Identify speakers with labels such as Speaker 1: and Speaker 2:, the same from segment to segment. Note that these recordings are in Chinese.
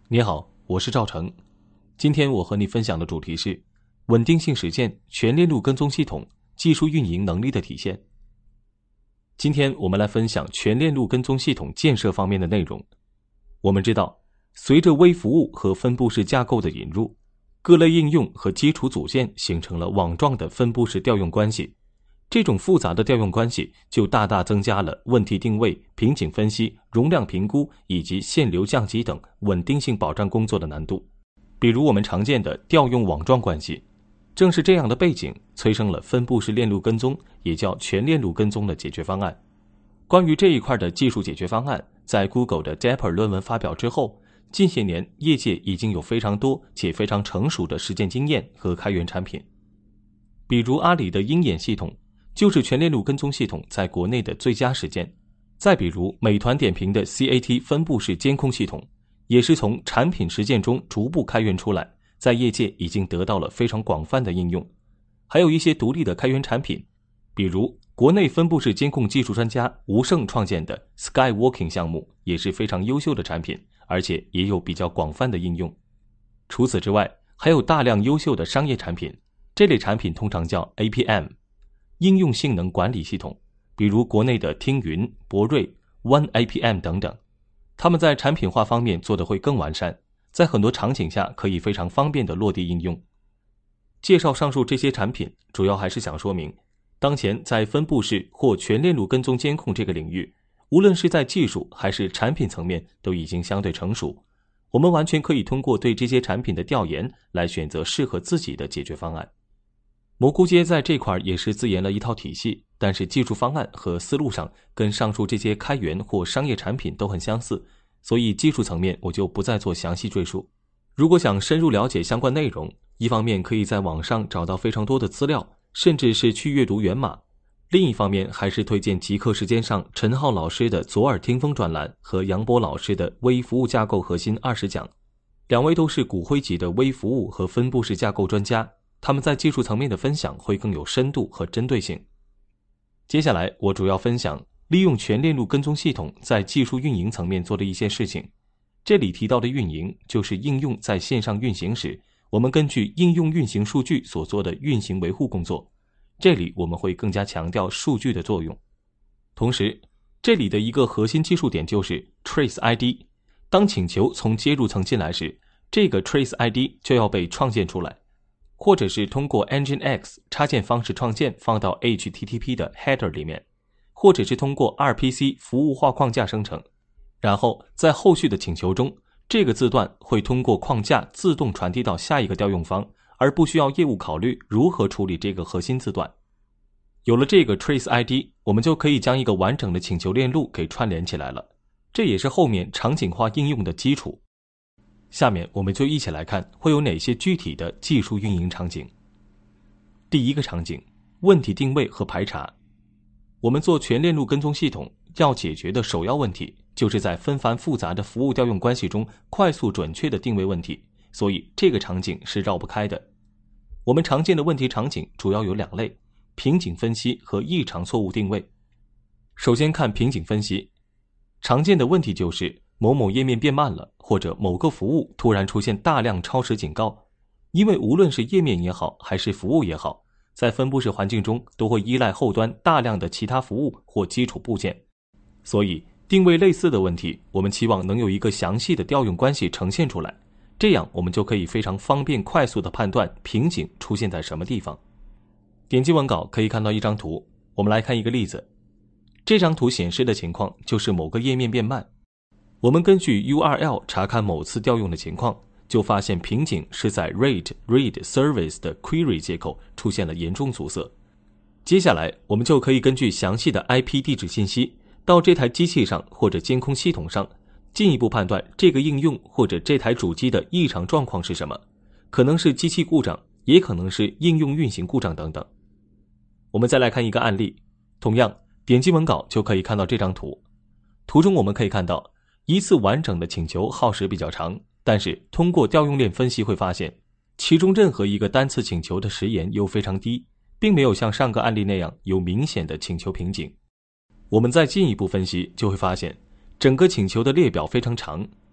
Speaker 1: 你好，我是赵成。今天我和你分享的主题是稳定性实践全链路跟踪系统技术运营能力的体现。今天我们来分享全链路跟踪系统建设方面的内容。我们知道，随着微服务和分布式架构的引入，各类应用和基础组件形成了网状的分布式调用关系。这种复杂的调用关系就大大增加了问题定位、瓶颈分析、容量评估以及限流降级等稳定性保障工作的难度。比如我们常见的调用网状关系，正是这样的背景催生了分布式链路跟踪，也叫全链路跟踪的解决方案。关于这一块的技术解决方案，在 Google 的 Dapper 论文发表之后，近些年业界已经有非常多且非常成熟的实践经验和开源产品。比如阿里的鹰眼系统就是全链路跟踪系统在国内的最佳实践。再比如美团点评的 CAT 分布式监控系统，也是从产品实践中逐步开源出来，在业界已经得到了非常广泛的应用。还有一些独立的开源产品，比如国内分布式监控技术专家吴胜创建的 Skywalking 项目，也是非常优秀的产品，而且也有比较广泛的应用。除此之外，还有大量优秀的商业产品，这类产品通常叫 APM应用性能管理系统，比如国内的听云、博瑞、OneAPM 等等。他们在产品化方面做得会更完善，在很多场景下可以非常方便的落地应用。介绍上述这些产品，主要还是想说明，当前在分布式或全链路跟踪监控这个领域，无论是在技术还是产品层面都已经相对成熟，我们完全可以通过对这些产品的调研来选择适合自己的解决方案。蘑菇街在这块也是自研了一套体系，但是技术方案和思路上跟上述这些开源或商业产品都很相似，所以技术层面我就不再做详细赘述。如果想深入了解相关内容，一方面可以在网上找到非常多的资料，甚至是去阅读源码；另一方面还是推荐极客时间上陈浩老师的左耳听风专栏和杨波老师的微服务架构核心20讲。两位都是骨灰级的微服务和分布式架构专家，他们在技术层面的分享会更有深度和针对性。接下来我主要分享利用全链路跟踪系统在技术运营层面做的一些事情。这里提到的运营，就是应用在线上运行时，我们根据应用运行数据所做的运行维护工作。这里我们会更加强调数据的作用。同时，这里的一个核心技术点就是 Trace ID。当请求从接入层进来时，这个 Trace ID 就要被创建出来，或者是通过 Nginx 插件方式创建放到 HTTP 的 header 里面，或者是通过 RPC 服务化框架生成。然后在后续的请求中，这个字段会通过框架自动传递到下一个调用方，而不需要业务考虑如何处理这个核心字段。有了这个 Trace ID， 我们就可以将一个完整的请求链路给串联起来了，这也是后面场景化应用的基础。下面我们就一起来看会有哪些具体的技术运营场景。第一个场景，问题定位和排查。我们做全链路跟踪系统要解决的首要问题，就是在纷繁复杂的服务调用关系中快速准确的定位问题，所以这个场景是绕不开的。我们常见的问题场景主要有两类，瓶颈分析和异常错误定位。首先看瓶颈分析，常见的问题就是某某页面变慢了，或者某个服务突然出现大量超时警告。因为无论是页面也好，还是服务也好，在分布式环境中都会依赖后端大量的其他服务或基础部件，所以定位类似的问题，我们期望能有一个详细的调用关系呈现出来，这样我们就可以非常方便快速地判断瓶颈出现在什么地方。点击文稿可以看到一张图，我们来看一个例子。这张图显示的情况就是某个页面变慢，我们根据 URL 查看某次调用的情况，就发现瓶颈是在 read service 的 query 接口出现了严重阻塞。接下来我们就可以根据详细的 IP 地址信息到这台机器上或者监控系统上，进一步判断这个应用或者这台主机的异常状况是什么，可能是机器故障，也可能是应用运行故障等等。我们再来看一个案例，同样点击文稿就可以看到这张图。图中我们可以看到，一次完整的请求耗时比较长，但是通过调用链分析会发现，其中任何一个单次请求的时延又非常低，并没有像上个案例那样有明显的请求瓶颈。我们再进一步分析就会发现，整个请求的列表非常长，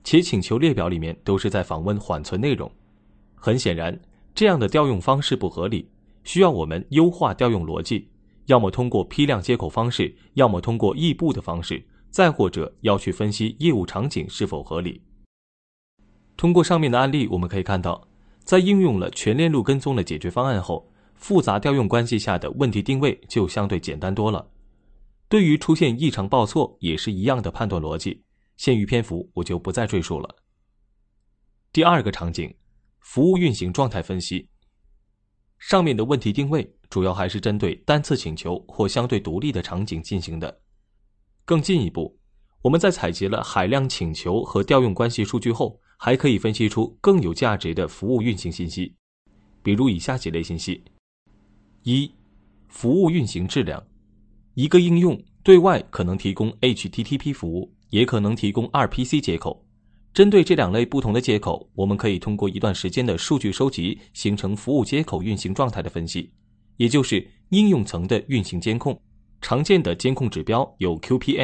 Speaker 1: 且请求列表里面都是在访问缓存内容。很显然，这样的调用方式不合理，需要我们优化调用逻辑，要么通过批量接口方式，要么通过异步的方式，再或者要去分析业务场景是否合理。通过上面的案例，我们可以看到，在应用了全链路跟踪的解决方案后，复杂调用关系下的问题定位就相对简单多了。对于出现异常报错也是一样的判断逻辑，限于篇幅我就不再赘述了。第二个场景，服务运行状态分析。上面的问题定位主要还是针对单次请求或相对独立的场景进行的。更进一步，我们在采集了海量请求和调用关系数据后，还可以分析出更有价值的服务运行信息，比如以下几类信息。一、服务运行质量。一个应用对外可能提供 HTTP 服务，也可能提供 RPC 接口。针对这两类不同的接口，我们可以通过一段时间的数据收集，形成服务接口运行状态的分析，也就是应用层的运行监控。常见的监控指标有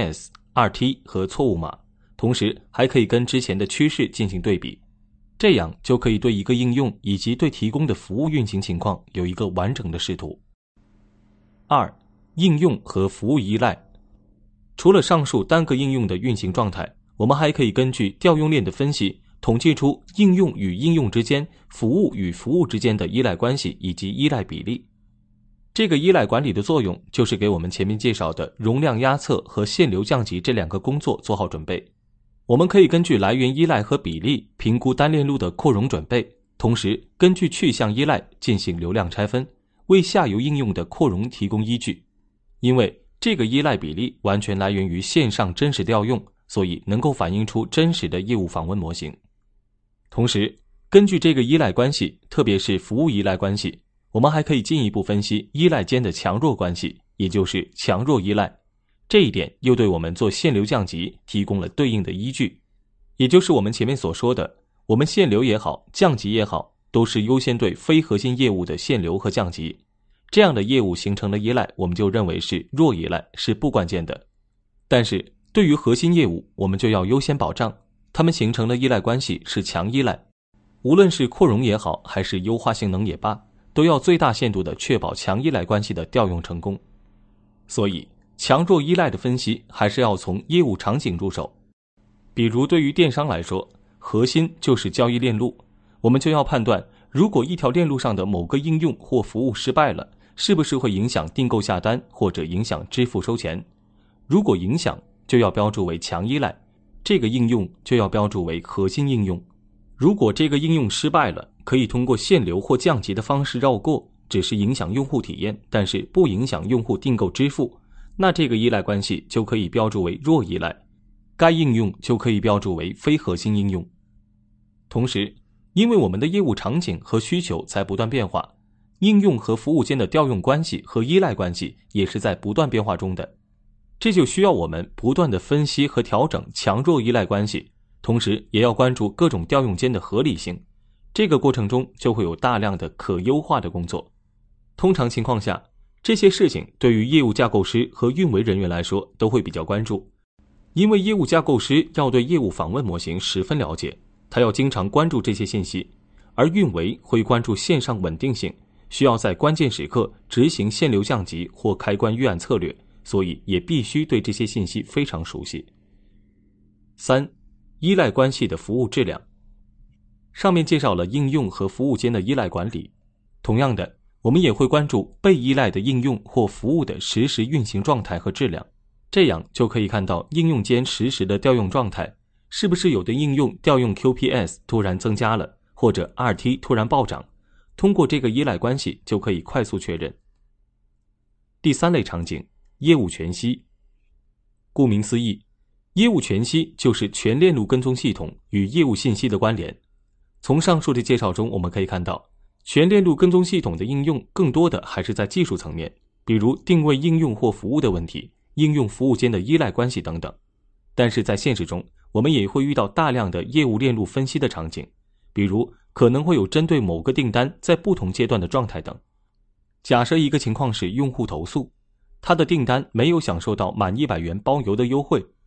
Speaker 1: QPS、RT 和错误码，同时还可以跟之前的趋势进行对比，这样就可以对一个应用以及对提供的服务运行情况有一个完整的视图。二、应用和服务依赖。除了上述单个应用的运行状态，我们还可以根据调用链的分析，统计出应用与应用之间、服务与服务之间的依赖关系以及依赖比例。这个依赖管理的作用就是给我们前面介绍的容量压测和限流降级这两个工作做好准备。我们可以根据来源依赖和比例评估单链路的扩容准备，同时根据去向依赖进行流量拆分，为下游应用的扩容提供依据。因为这个依赖比例完全来源于线上真实调用，所以能够反映出真实的业务访问模型。同时，根据这个依赖关系，特别是服务依赖关系，我们还可以进一步分析依赖间的强弱关系，也就是强弱依赖。这一点又对我们做限流降级提供了对应的依据，也就是我们前面所说的，我们限流也好，降级也好，都是优先对非核心业务的限流和降级。这样的业务形成的依赖，我们就认为是弱依赖，是不关键的。但是对于核心业务，我们就要优先保障，它们形成的依赖关系是强依赖。无论是扩容也好，还是优化性能也罢，都要最大限度地确保强依赖关系的调用成功。所以，强弱依赖的分析还是要从业务场景入手。比如对于电商来说，核心就是交易链路，我们就要判断，如果一条链路上的某个应用或服务失败了，是不是会影响订购下单或者影响支付收钱。如果影响，就要标注为强依赖，这个应用就要标注为核心应用。如果这个应用失败了，可以通过限流或降级的方式绕过，只是影响用户体验，但是不影响用户订购支付，那这个依赖关系就可以标注为弱依赖，该应用就可以标注为非核心应用。同时，因为我们的业务场景和需求在不断变化，应用和服务间的调用关系和依赖关系也是在不断变化中的，这就需要我们不断的分析和调整强弱依赖关系，同时也要关注各种调用间的合理性。这个过程中就会有大量的可优化的工作。通常情况下，这些事情对于业务架构师和运维人员来说都会比较关注，因为业务架构师要对业务访问模型十分了解，他要经常关注这些信息，而运维会关注线上稳定性，需要在关键时刻执行限流降级或开关预案策略，所以也必须对这些信息非常熟悉。3. 依赖关系的服务质量。上面介绍了应用和服务间的依赖管理，同样的，我们也会关注被依赖的应用或服务的实时运行状态和质量，这样就可以看到应用间实时的调用状态，是不是有的应用调用 QPS 突然增加了，或者 RT 突然暴涨，通过这个依赖关系就可以快速确认。第3类场景，业务全息。顾名思义，业务全息就是全链路跟踪系统与业务信息的关联。从上述的介绍中，我们可以看到，全链路跟踪系统的应用更多的还是在技术层面，比如定位应用或服务的问题，应用服务间的依赖关系等等。但是在现实中，我们也会遇到大量的业务链路分析的场景，比如可能会有针对某个订单在不同阶段的状态等。假设一个情况是用户投诉，他的订单没有享受到满100元包邮的优惠，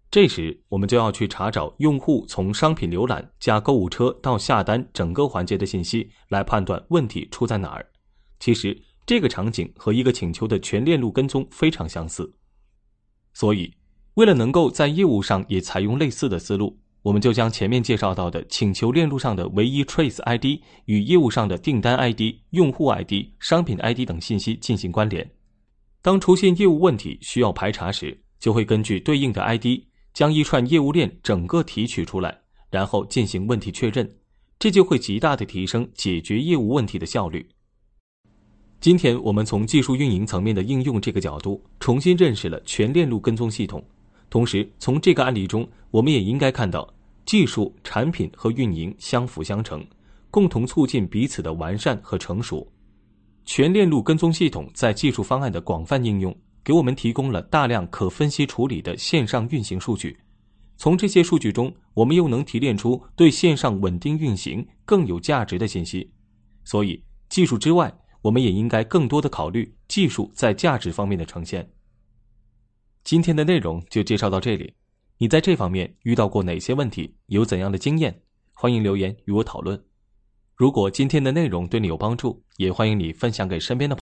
Speaker 1: 这时我们就要去查找用户从商品浏览加购物车到下单整个环节的信息，来判断问题出在哪儿。其实这个场景和一个请求的全链路跟踪非常相似。所以为了能够在业务上也采用类似的思路，我们就将前面介绍到的请求链路上的唯一 Trace ID 与业务上的订单 ID、用户 ID、商品 ID 等信息进行关联。当出现业务问题需要排查时，就会根据对应的 ID 将一串业务链整个提取出来，然后进行问题确认，这就会极大地提升解决业务问题的效率。今天我们从技术运营层面的应用这个角度，重新认识了全链路跟踪系统。同时从这个案例中，我们也应该看到技术、产品和运营相辅相成，共同促进彼此的完善和成熟。全链路跟踪系统在技术方案的广泛应用，给我们提供了大量可分析处理的线上运行数据。从这些数据中，我们又能提炼出对线上稳定运行更有价值的信息。所以技术之外，我们也应该更多的考虑技术在价值方面的呈现。今天的内容就介绍到这里，你在这方面遇到过哪些问题，有怎样的经验？欢迎留言与我讨论。如果今天的内容对你有帮助，也欢迎你分享给身边的朋友。